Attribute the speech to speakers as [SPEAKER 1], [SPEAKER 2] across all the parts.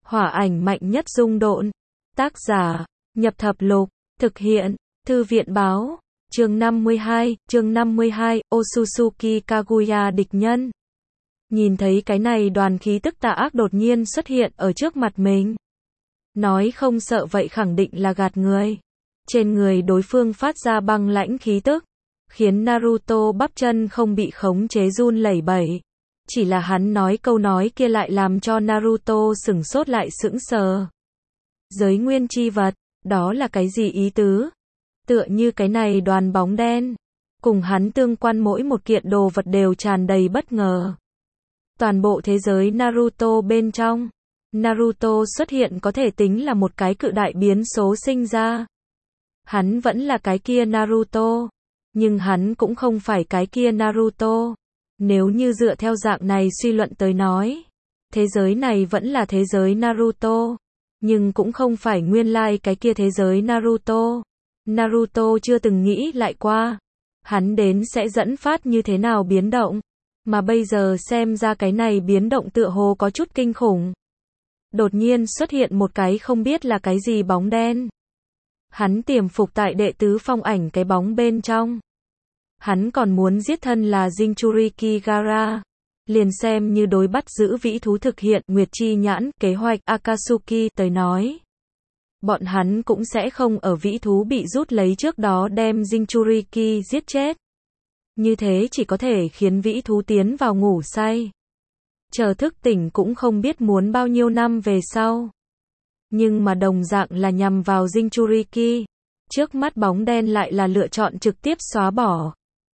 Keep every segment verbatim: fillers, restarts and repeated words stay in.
[SPEAKER 1] Hỏa ảnh mạnh nhất dung độn. Tác giả, Nhập Thập Lục. Thực hiện, Thư viện báo. Chương năm mươi hai, chương năm mươi hai, Otsutsuki Kaguya địch nhân. Nhìn thấy cái này đoàn khí tức tà ác đột nhiên xuất hiện ở trước mặt mình. Nói không sợ vậy khẳng định là gạt người. Trên người đối phương phát ra băng lãnh khí tức, khiến Naruto bắp chân không bị khống chế run lẩy bẩy. Chỉ là hắn nói câu nói kia lại làm cho Naruto sửng sốt lại sững sờ. Giới nguyên chi vật, đó là cái gì ý tứ? Tựa như cái này đoàn bóng đen, cùng hắn tương quan mỗi một kiện đồ vật đều tràn đầy bất ngờ. Toàn bộ thế giới Naruto bên trong, Naruto xuất hiện có thể tính là một cái cự đại biến số sinh ra. Hắn vẫn là cái kia Naruto, nhưng hắn cũng không phải cái kia Naruto. Nếu như dựa theo dạng này suy luận tới nói, thế giới này vẫn là thế giới Naruto, nhưng cũng không phải nguyên lai cái kia thế giới Naruto. Naruto chưa từng nghĩ lại qua, hắn đến sẽ dẫn phát như thế nào biến động, mà bây giờ xem ra cái này biến động tựa hồ có chút kinh khủng. Đột nhiên xuất hiện một cái không biết là cái gì bóng đen. Hắn tiềm phục tại đệ tứ phong ảnh cái bóng bên trong. Hắn còn muốn giết thân là Jinchuriki Gaara. Liền xem như đối bắt giữ vĩ thú thực hiện Nguyệt Chi Nhãn, kế hoạch Akatsuki tới nói. Bọn hắn cũng sẽ không ở vĩ thú bị rút lấy trước đó đem Jinchuriki giết chết. Như thế chỉ có thể khiến vĩ thú tiến vào ngủ say. Chờ thức tỉnh cũng không biết muốn bao nhiêu năm về sau. Nhưng mà đồng dạng là nhằm vào Jinchuriki. Trước mắt bóng đen lại là lựa chọn trực tiếp xóa bỏ.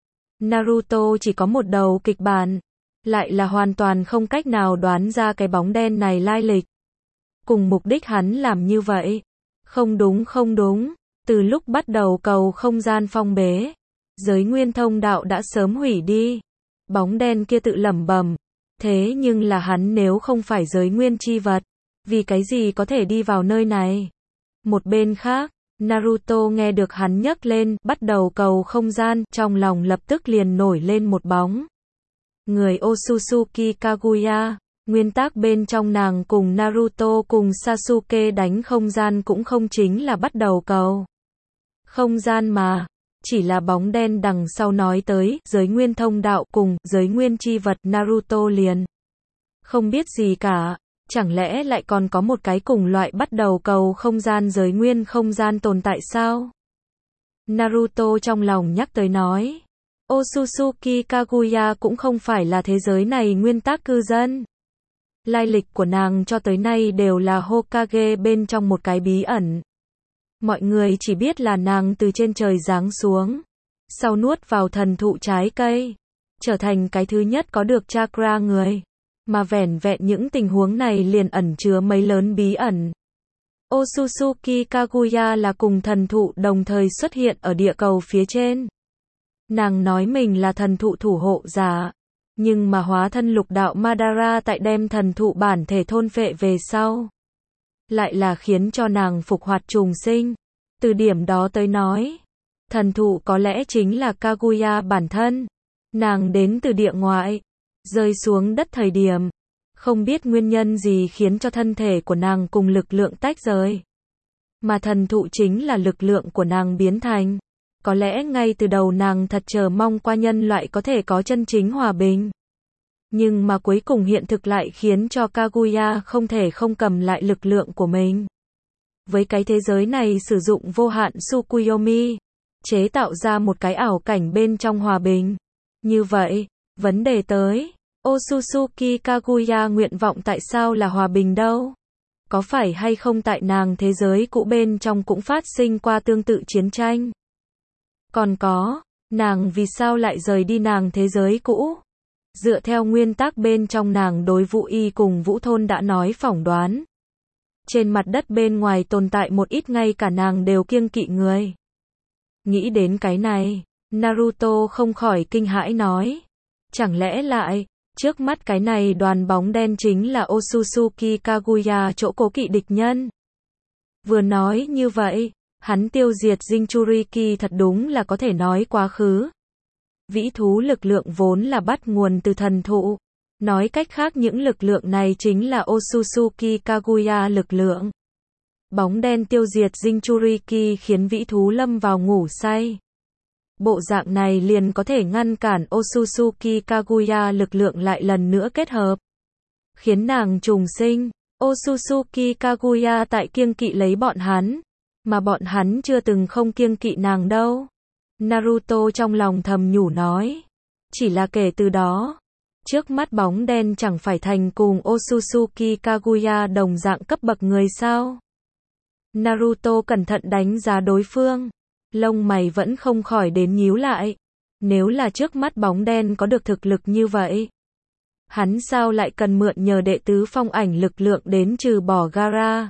[SPEAKER 1] Naruto chỉ có một đầu kịch bản, lại là hoàn toàn không cách nào đoán ra cái bóng đen này lai lịch. Cùng mục đích hắn làm như vậy. Không đúng không đúng, từ lúc bắt đầu cầu không gian phong bế, giới nguyên thông đạo đã sớm hủy đi. Bóng đen kia tự lẩm bẩm, thế nhưng là hắn nếu không phải giới nguyên chi vật, vì cái gì có thể đi vào nơi này? Một bên khác, Naruto nghe được hắn nhắc lên, bắt đầu cầu không gian, trong lòng lập tức liền nổi lên một bóng. Người Otsutsuki Kaguya, nguyên tắc bên trong nàng cùng Naruto cùng Sasuke đánh không gian cũng không chính là bắt đầu cầu không gian mà, chỉ là bóng đen đằng sau nói tới, giới nguyên thông đạo cùng giới nguyên chi vật Naruto liền không biết gì cả. Chẳng lẽ lại còn có một cái cùng loại bắt đầu cầu không gian giới nguyên không gian tồn tại sao? Naruto trong lòng nhắc tới nói. Otsutsuki Kaguya cũng không phải là thế giới này nguyên tắc cư dân. Lai lịch của nàng cho tới nay đều là Hokage bên trong một cái bí ẩn. Mọi người chỉ biết là nàng từ trên trời giáng xuống, sau nuốt vào thần thụ trái cây, trở thành cái thứ nhất có được chakra người. Mà vẻn vẹn những tình huống này liền ẩn chứa mấy lớn bí ẩn. Otsutsuki Kaguya là cùng thần thụ đồng thời xuất hiện ở địa cầu phía trên. Nàng nói mình là thần thụ thủ hộ giả, nhưng mà hóa thân lục đạo Madara tại đem thần thụ bản thể thôn phệ về sau, lại là khiến cho nàng phục hoạt trùng sinh. Từ điểm đó tới nói, thần thụ có lẽ chính là Kaguya bản thân. Nàng đến từ địa ngoại, rơi xuống đất thời điểm, không biết nguyên nhân gì khiến cho thân thể của nàng cùng lực lượng tách rời. Mà thần thụ chính là lực lượng của nàng biến thành. Có lẽ ngay từ đầu nàng thật chờ mong qua nhân loại có thể có chân chính hòa bình. Nhưng mà cuối cùng hiện thực lại khiến cho Kaguya không thể không cầm lại lực lượng của mình. Với cái thế giới này sử dụng vô hạn Tsukuyomi, chế tạo ra một cái ảo cảnh bên trong hòa bình. Như vậy, vấn đề tới, Otsutsuki Kaguya nguyện vọng tại sao là hòa bình đâu? Có phải hay không tại nàng thế giới cũ bên trong cũng phát sinh qua tương tự chiến tranh? Còn có, nàng vì sao lại rời đi nàng thế giới cũ? Dựa theo nguyên tắc bên trong nàng đối Vũ Y cùng Vũ Thôn đã nói phỏng đoán. Trên mặt đất bên ngoài tồn tại một ít ngay cả nàng đều kiêng kỵ người. Nghĩ đến cái này, Naruto không khỏi kinh hãi nói. Chẳng lẽ lại, trước mắt cái này đoàn bóng đen chính là Otsutsuki Kaguya chỗ cố kỵ địch nhân? Vừa nói như vậy, hắn tiêu diệt Jinchuriki thật đúng là có thể nói quá khứ. Vĩ thú lực lượng vốn là bắt nguồn từ thần thụ. Nói cách khác những lực lượng này chính là Otsutsuki Kaguya lực lượng. Bóng đen tiêu diệt Jinchuriki khiến vĩ thú lâm vào ngủ say. Bộ dạng này liền có thể ngăn cản Otsutsuki Kaguya lực lượng lại lần nữa kết hợp, khiến nàng trùng sinh. Otsutsuki Kaguya tại kiêng kỵ lấy bọn hắn, mà bọn hắn chưa từng không kiêng kỵ nàng đâu. Naruto trong lòng thầm nhủ nói. Chỉ là kể từ đó, trước mắt bóng đen chẳng phải thành cùng Otsutsuki Kaguya đồng dạng cấp bậc người sao? Naruto cẩn thận đánh giá đối phương, lông mày vẫn không khỏi đến nhíu lại. Nếu là trước mắt bóng đen có được thực lực như vậy, hắn sao lại cần mượn nhờ đệ tứ phong ảnh lực lượng đến trừ bỏ Gaara?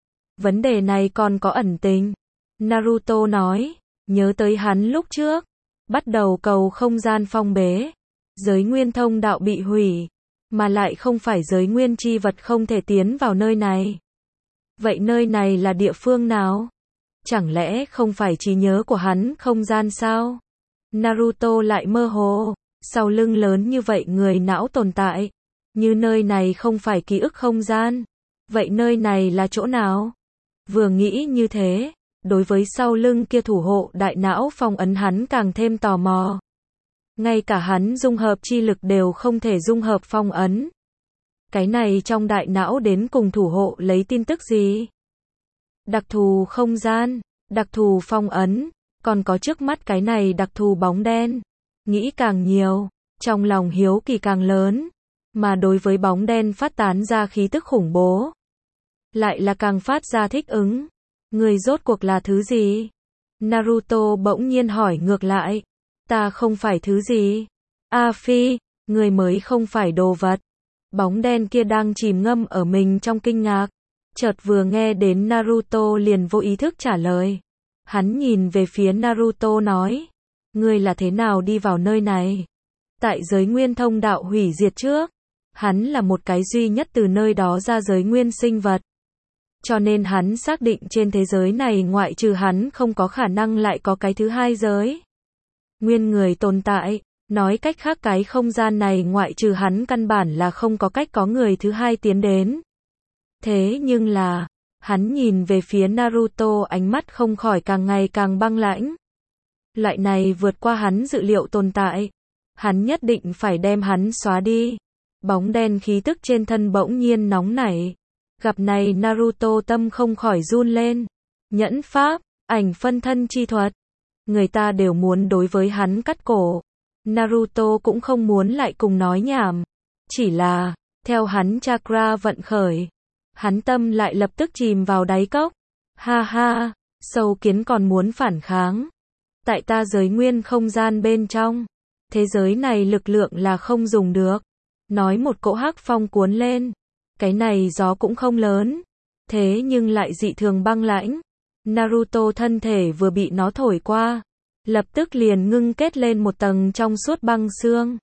[SPEAKER 1] Vấn đề này còn có ẩn tình. Naruto nói, nhớ tới hắn lúc trước, bắt đầu cầu không gian phong bế, giới nguyên thông đạo bị hủy, mà lại không phải giới nguyên chi vật không thể tiến vào nơi này. Vậy nơi này là địa phương nào? Chẳng lẽ không phải trí nhớ của hắn không gian sao? Naruto lại mơ hồ, sau lưng lớn như vậy người não tồn tại, như nơi này không phải ký ức không gian, vậy nơi này là chỗ nào? Vừa nghĩ như thế, đối với sau lưng kia thủ hộ đại não phong ấn hắn càng thêm tò mò. Ngay cả hắn dung hợp chi lực đều không thể dung hợp phong ấn. Cái này trong đại não đến cùng thủ hộ lấy tin tức gì? Đặc thù không gian, đặc thù phong ấn, còn có trước mắt cái này đặc thù bóng đen. Nghĩ càng nhiều, trong lòng hiếu kỳ càng lớn, mà đối với bóng đen phát tán ra khí tức khủng bố, lại là càng phát ra thích ứng. Người rốt cuộc là thứ gì? Naruto bỗng nhiên hỏi ngược lại. Ta không phải thứ gì? A Phi, người mới không phải đồ vật. Bóng đen kia đang chìm ngâm ở mình trong kinh ngạc. Chợt vừa nghe đến Naruto liền vô ý thức trả lời. Hắn nhìn về phía Naruto nói. Ngươi là thế nào đi vào nơi này? Tại giới nguyên thông đạo hủy diệt trước, hắn là một cái duy nhất từ nơi đó ra giới nguyên sinh vật. Cho nên hắn xác định trên thế giới này ngoại trừ hắn không có khả năng lại có cái thứ hai giới nguyên người tồn tại. Nói cách khác cái không gian này ngoại trừ hắn căn bản là không có cách có người thứ hai tiến đến. Thế nhưng là, hắn nhìn về phía Naruto ánh mắt không khỏi càng ngày càng băng lãnh. Loại này vượt qua hắn dự liệu tồn tại. Hắn nhất định phải đem hắn xóa đi. Bóng đen khí tức trên thân bỗng nhiên nóng nảy. Gặp này Naruto tâm không khỏi run lên. Nhẫn pháp, ảnh phân thân chi thuật. Người ta đều muốn đối với hắn cắt cổ. Naruto cũng không muốn lại cùng nói nhảm. Chỉ là, theo hắn chakra vận khởi, hắn tâm lại lập tức chìm vào đáy cốc. Ha ha, sâu kiến còn muốn phản kháng. Tại ta giới nguyên không gian bên trong, thế giới này lực lượng là không dùng được. Nói một cỗ hắc phong cuốn lên. Cái này gió cũng không lớn, thế nhưng lại dị thường băng lãnh. Naruto thân thể vừa bị nó thổi qua, lập tức liền ngưng kết lên một tầng trong suốt băng xương.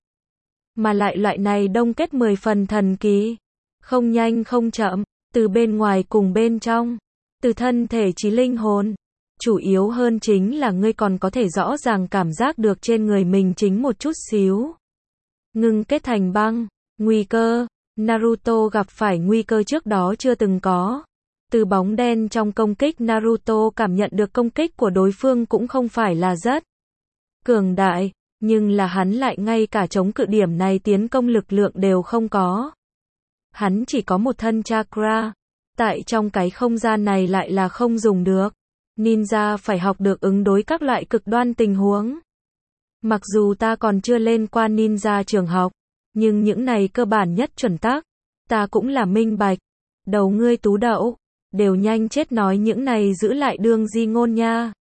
[SPEAKER 1] Mà lại loại này đông kết mười phần thần kỳ, không nhanh không chậm, từ bên ngoài cùng bên trong, từ thân thể chí linh hồn. Chủ yếu hơn chính là ngươi còn có thể rõ ràng cảm giác được trên người mình chính một chút xíu. Ngưng kết thành băng, nguy cơ. Naruto gặp phải nguy cơ trước đó chưa từng có. Từ bóng đen trong công kích Naruto cảm nhận được công kích của đối phương cũng không phải là rất cường đại, nhưng là hắn lại ngay cả chống cự điểm này tiến công lực lượng đều không có. Hắn chỉ có một thân chakra, tại trong cái không gian này lại là không dùng được. Ninja phải học được ứng đối các loại cực đoan tình huống. Mặc dù ta còn chưa lên qua ninja trường học, nhưng những này cơ bản nhất chuẩn tắc, ta cũng là minh bạch. Đầu ngươi tú đậu, đều nhanh chết nói những này giữ lại đương di ngôn nha.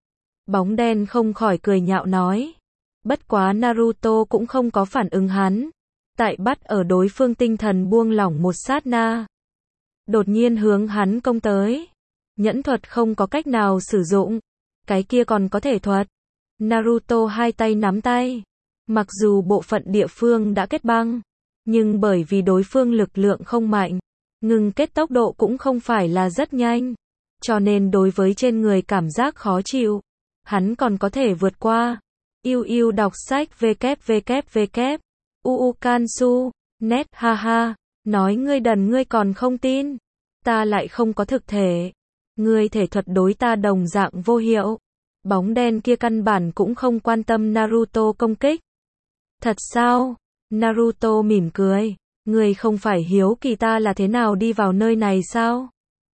[SPEAKER 1] Bóng đen không khỏi cười nhạo nói. Bất quá Naruto cũng không có phản ứng hắn. Tại bắt ở đối phương tinh thần buông lỏng một sát na. Đột nhiên hướng hắn công tới. Nhẫn thuật không có cách nào sử dụng. Cái kia còn có thể thuật. Naruto hai tay nắm tay. Mặc dù bộ phận địa phương đã kết băng, nhưng bởi vì đối phương lực lượng không mạnh, ngừng kết tốc độ cũng không phải là rất nhanh, cho nên đối với trên người cảm giác khó chịu, hắn còn có thể vượt qua. Yêu yêu đọc sách vê kép vê kép vê kép u u Kansu Nét ha ha, nói ngươi đần ngươi còn không tin. Ta lại không có thực thể. Ngươi thể thuật đối ta đồng dạng vô hiệu. Bóng đen kia căn bản cũng không quan tâm Naruto công kích. Thật sao? Naruto mỉm cười. Ngươi không phải hiếu kỳ ta là thế nào đi vào nơi này sao?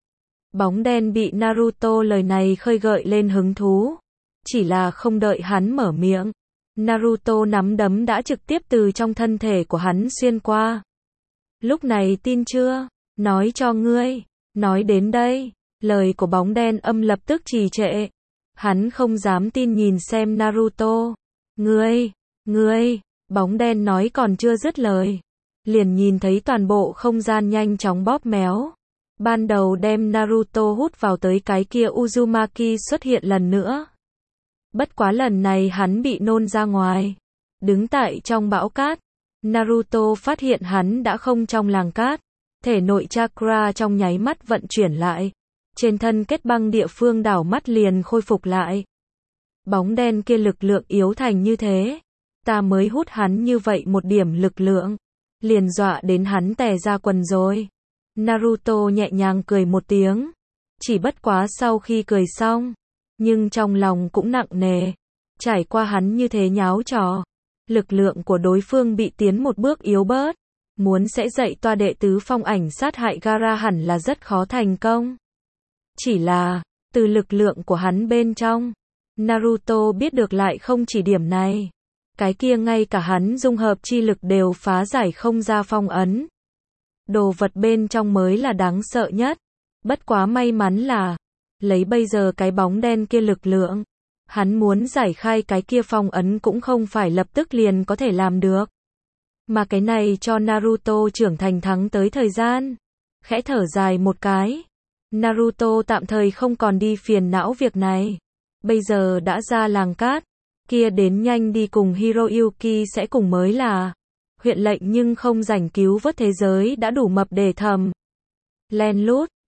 [SPEAKER 1] Bóng đen bị Naruto lời này khơi gợi lên hứng thú. Chỉ là không đợi hắn mở miệng. Naruto nắm đấm đã trực tiếp từ trong thân thể của hắn xuyên qua. Lúc này tin chưa? Nói cho ngươi. Nói đến đây, lời của bóng đen âm lập tức trì trệ. Hắn không dám tin nhìn xem Naruto. Ngươi, ngươi, bóng đen nói còn chưa dứt lời. Liền nhìn thấy toàn bộ không gian nhanh chóng bóp méo. Ban đầu đem Naruto hút vào tới cái kia Uzumaki xuất hiện lần nữa. Bất quá lần này hắn bị nôn ra ngoài. Đứng tại trong bão cát, Naruto phát hiện hắn đã không trong làng cát. Thể nội chakra trong nháy mắt vận chuyển lại. Trên thân kết băng địa phương đảo mắt liền khôi phục lại. Bóng đen kia lực lượng yếu thành như thế. Ta mới hút hắn như vậy một điểm lực lượng. Liền dọa đến hắn tè ra quần rồi. Naruto nhẹ nhàng cười một tiếng. Chỉ bất quá sau khi cười xong. Nhưng trong lòng cũng nặng nề. Trải qua hắn như thế nháo trò. Lực lượng của đối phương bị tiến một bước yếu bớt. Muốn sẽ dạy toa đệ tứ phong ảnh sát hại Gaara hẳn là rất khó thành công. Chỉ là, từ lực lượng của hắn bên trong, Naruto biết được lại không chỉ điểm này. Cái kia ngay cả hắn dung hợp chi lực đều phá giải không ra phong ấn. Đồ vật bên trong mới là đáng sợ nhất. Bất quá may mắn là, lấy bây giờ cái bóng đen kia lực lượng, hắn muốn giải khai cái kia phong ấn cũng không phải lập tức liền có thể làm được. Mà cái này cho Naruto trưởng thành thắng tới thời gian. Khẽ thở dài một cái. Naruto tạm thời không còn đi phiền não việc này. Bây giờ đã ra làng cát. Kia đến nhanh đi cùng Hiroyuki sẽ cùng mới là. Huyện lệnh nhưng không rảnh cứu vớt thế giới đã đủ mập để thầm. Len lút.